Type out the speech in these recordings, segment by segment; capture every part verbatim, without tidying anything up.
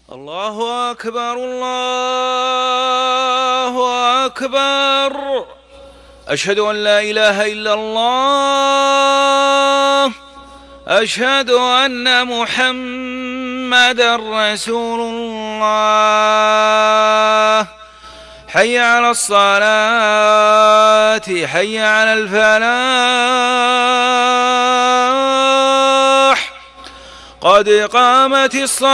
الله أكبر الله أكبر. أشهد أن لا إله إلا الله. أشهد أن محمدًا رسول الله. حي على الصلاة، حي على الفلاح، قد قامت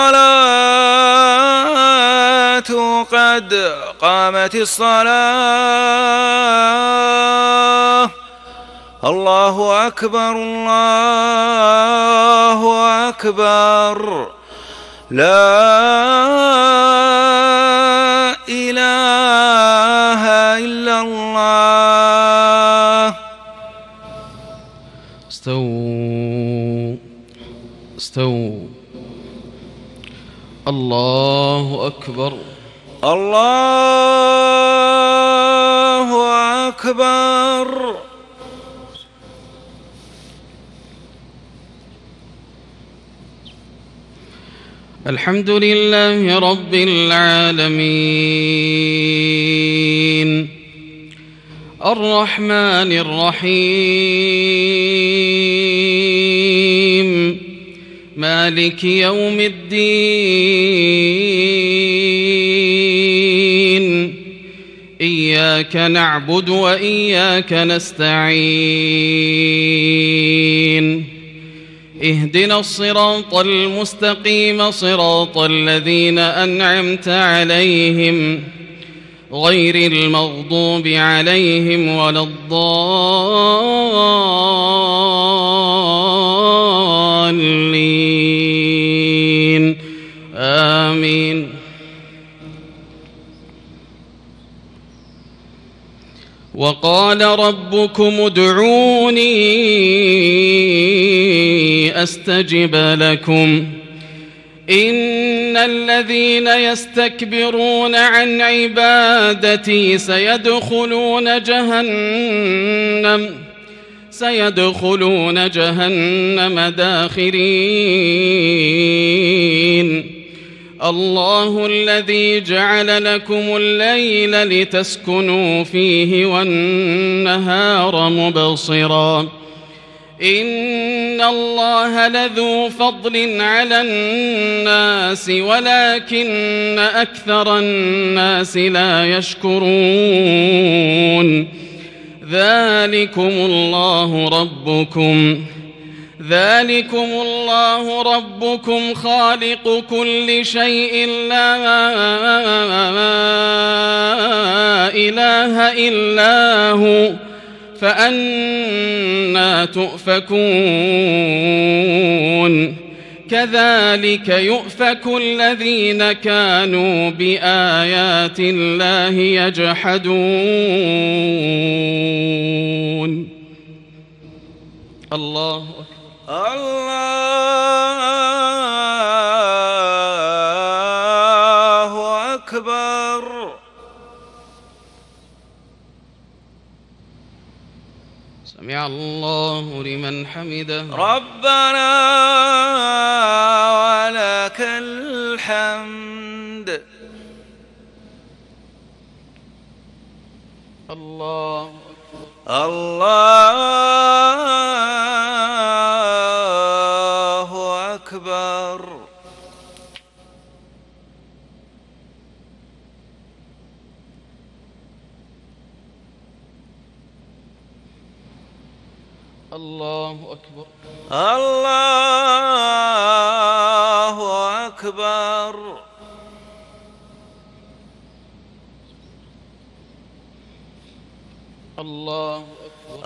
الصلاة، قد قامت الصلاة. الله أكبر الله أكبر. لا إله إلا الله. استووا استووا. الله أكبر الله أكبر. الحمد لله رب العالمين، الرحمن الرحيم، مالك يوم الدين. إياك نعبد وإياك نستعين. اهدنا الصراط المستقيم، صراط الذين أنعمت عليهم غير المغضوب عليهم ولا الضالين. آمين. وقال ربكم ادعوني أستجب لكم. إن الذين يستكبرون عن عبادتي سيدخلون جهنم سيدخلون جهنم داخرين. الله الذي جعل لكم الليل لتسكنوا فيه والنهار مبصرا. إن الله لذو فضل على الناس ولكن أكثر الناس لا يشكرون. ذلكم الله ربكم ذلكم الله ربكم خالق كل شيء، لا إله إلا هو، فأنى تؤفكون. كذلك يؤفك الذين كانوا بآيات الله يجحدون. الله أكبر. الله أكبر. سمع الله لمن حمده. ربنا ولك الحمد. الله الله أكبر. الله أكبر. الله أكبر. الله أكبر.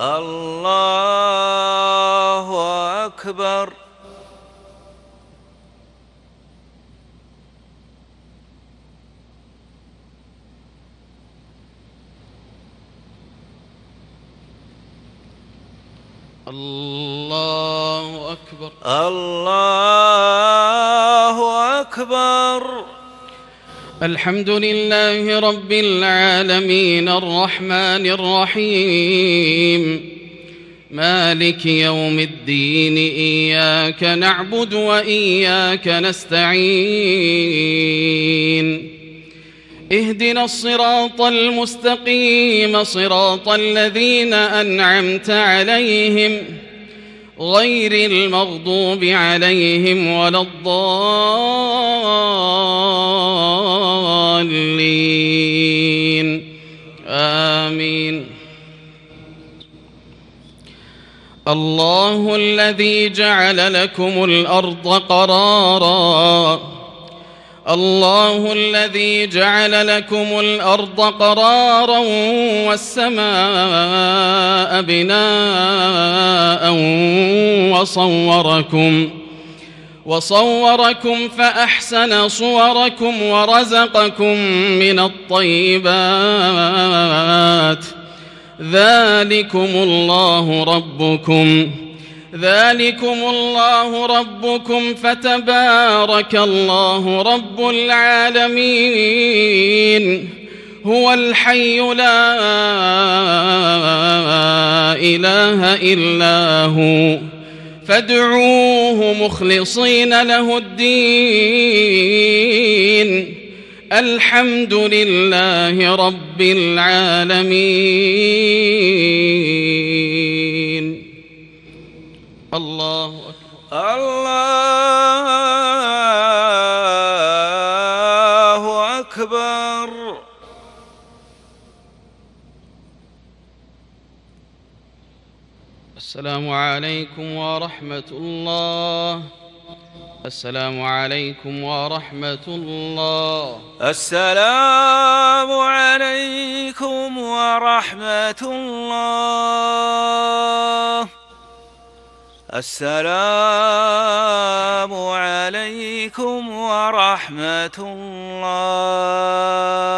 الله أكبر. الله أكبر. الله أكبر. الحمد لله رب العالمين، الرحمن الرحيم، مالك يوم الدين إياك نعبد وإياك نستعين اهدنا الصراط المستقيم صراط الذين أنعمت عليهم غير المغضوب عليهم ولا الضالين آمين. الله الذي جعل لكم الأرض قرارا الله الذي جعل لكم الأرض قرارا والسماء بناء وصوركم وصوركم فأحسن صوركم ورزقكم من الطيبات ذلكم الله ربكم ذلكم الله ربكم فتبارك الله رب العالمين هو الحي لا إله إلا هو فادعوه مخلصين له الدين الحمد لله رب العالمين. الله أكبر. الله أكبر. السلام عليكم ورحمة الله. السلام عليكم ورحمة الله. السلام عليكم ورحمة الله. السلام عليكم ورحمة الله.